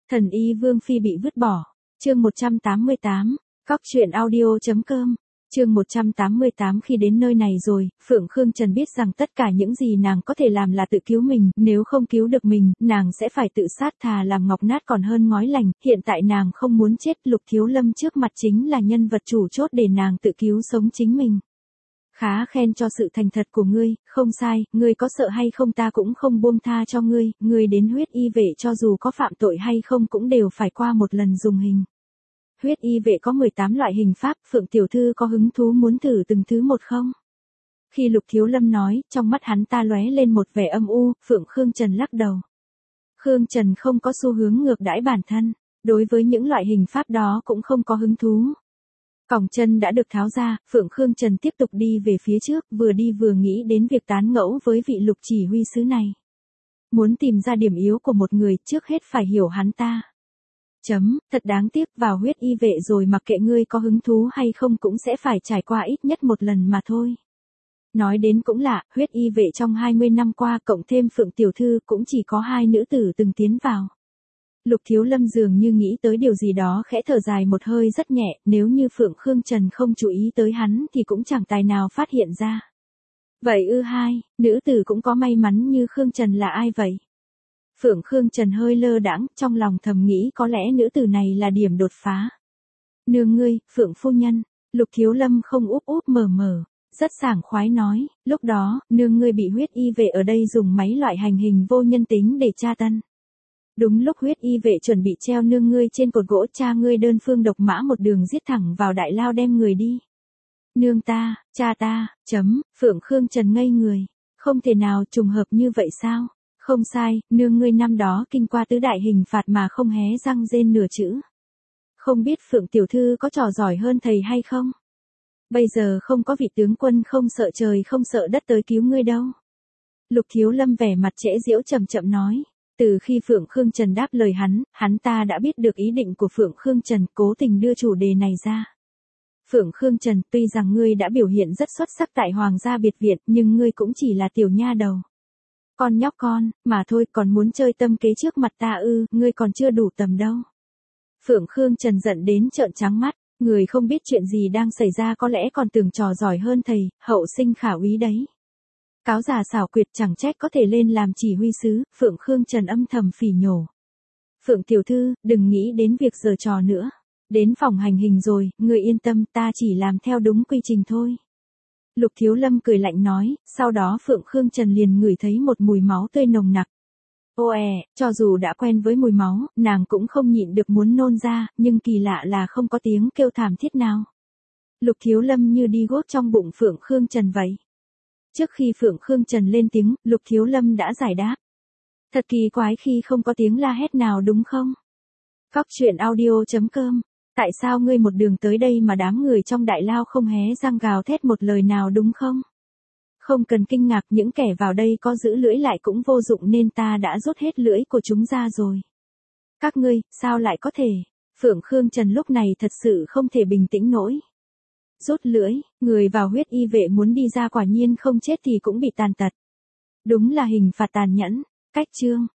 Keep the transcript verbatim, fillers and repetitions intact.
Thần y Vương Phi bị vứt bỏ. Chương một trăm tám mươi tám, Cóc truyện audio.com. Chương một trăm tám mươi tám. Khi đến nơi này rồi, Phượng Khương Trần biết rằng tất cả những gì nàng có thể làm là tự cứu mình, nếu không cứu được mình, nàng sẽ phải tự sát, thà làm ngọc nát còn hơn ngói lành. Hiện tại nàng không muốn chết, Lục Thiếu Lâm trước mặt chính là nhân vật chủ chốt để nàng tự cứu sống chính mình. Khá khen cho sự thành thật của ngươi, không sai, ngươi có sợ hay không ta cũng không buông tha cho ngươi, ngươi đến huyết y vệ cho dù có phạm tội hay không cũng đều phải qua một lần dùng hình. Huyết y vệ có mười tám loại hình pháp, Phượng tiểu thư có hứng thú muốn thử từng thứ một không? Khi Lục Thiếu Lâm nói, trong mắt hắn ta lóe lên một vẻ âm u, Phượng Khương Trần lắc đầu. Khương Trần không có xu hướng ngược đãi bản thân, đối với những loại hình pháp đó cũng không có hứng thú. Còng chân đã được tháo ra, Phượng Khương Trần tiếp tục đi về phía trước, vừa đi vừa nghĩ đến việc tán ngẫu với vị Lục chỉ huy sứ này. Muốn tìm ra điểm yếu của một người, trước hết phải hiểu hắn ta. Chấm, thật đáng tiếc, vào huyết y vệ rồi mặc kệ ngươi có hứng thú hay không cũng sẽ phải trải qua ít nhất một lần mà thôi. Nói đến cũng lạ, huyết y vệ trong hai mươi năm qua cộng thêm Phượng tiểu thư cũng chỉ có hai nữ tử từng tiến vào. Lục Thiếu Lâm dường như nghĩ tới điều gì đó khẽ thở dài một hơi rất nhẹ, nếu như Phượng Khương Trần không chú ý tới hắn thì cũng chẳng tài nào phát hiện ra. Vậy ư hai, nữ tử cũng có may mắn như Khương Trần là ai vậy? Phượng Khương Trần hơi lơ đãng, trong lòng thầm nghĩ có lẽ nữ tử này là điểm đột phá. Nương ngươi, Phượng phu nhân, Lục Thiếu Lâm không úp úp mở mở, rất sảng khoái nói, lúc đó, nương ngươi bị huyết y vệ ở đây dùng máy loại hành hình vô nhân tính để tra tấn. Đúng lúc huyết y vệ chuẩn bị treo nương ngươi trên cột gỗ, cha ngươi đơn phương độc mã một đường giết thẳng vào đại lao đem người đi. Nương ta, cha ta, chấm, Phượng Khương Trần ngây người, không thể nào trùng hợp như vậy sao? Không sai, nương ngươi năm đó kinh qua tứ đại hình phạt mà không hé răng rên nửa chữ. Không biết Phượng tiểu thư có trò giỏi hơn thầy hay không? Bây giờ không có vị tướng quân không sợ trời không sợ đất tới cứu ngươi đâu. Lục Thiếu Lâm vẻ mặt trễ giễu chậm chậm nói. Từ khi Phượng Khương Trần đáp lời hắn, hắn ta đã biết được ý định của Phượng Khương Trần, cố tình đưa chủ đề này ra. Phượng Khương Trần, tuy rằng ngươi đã biểu hiện rất xuất sắc tại Hoàng gia biệt viện, nhưng ngươi cũng chỉ là tiểu nha đầu. Con nhóc con, mà thôi, còn muốn chơi tâm kế trước mặt ta ư, ngươi còn chưa đủ tầm đâu. Phượng Khương Trần giận đến trợn trắng mắt, người không biết chuyện gì đang xảy ra có lẽ còn tưởng trò giỏi hơn thầy, hậu sinh khả úy đấy. Cáo già xảo quyệt chẳng trách có thể lên làm chỉ huy sứ, Phượng Khương Trần âm thầm phỉ nhổ. Phượng tiểu thư, đừng nghĩ đến việc giở trò nữa. Đến phòng hành hình rồi, người yên tâm, ta chỉ làm theo đúng quy trình thôi. Lục Thiếu Lâm cười lạnh nói, sau đó Phượng Khương Trần liền ngửi thấy một mùi máu tươi nồng nặc. Ôi, cho dù đã quen với mùi máu, nàng cũng không nhịn được muốn nôn ra, nhưng kỳ lạ là không có tiếng kêu thảm thiết nào. Lục Thiếu Lâm như đi guốc trong bụng Phượng Khương Trần vậy. Trước khi Phượng Khương Trần lên tiếng, Lục Thiếu Lâm đã giải đáp. Thật kỳ quái khi không có tiếng la hét nào đúng không? Cóc truyện audio.com. Tại sao ngươi một đường tới đây mà đám người trong đại lao không hé răng gào thét một lời nào đúng không? Không cần kinh ngạc, những kẻ vào đây có giữ lưỡi lại cũng vô dụng nên ta đã rút hết lưỡi của chúng ra rồi. Các ngươi, sao lại có thể? Phượng Khương Trần lúc này thật sự không thể bình tĩnh nổi. Rút lưỡi, người vào huyết y vệ muốn đi ra quả nhiên không chết thì cũng bị tàn tật. Đúng là hình phạt tàn nhẫn. Cách chương.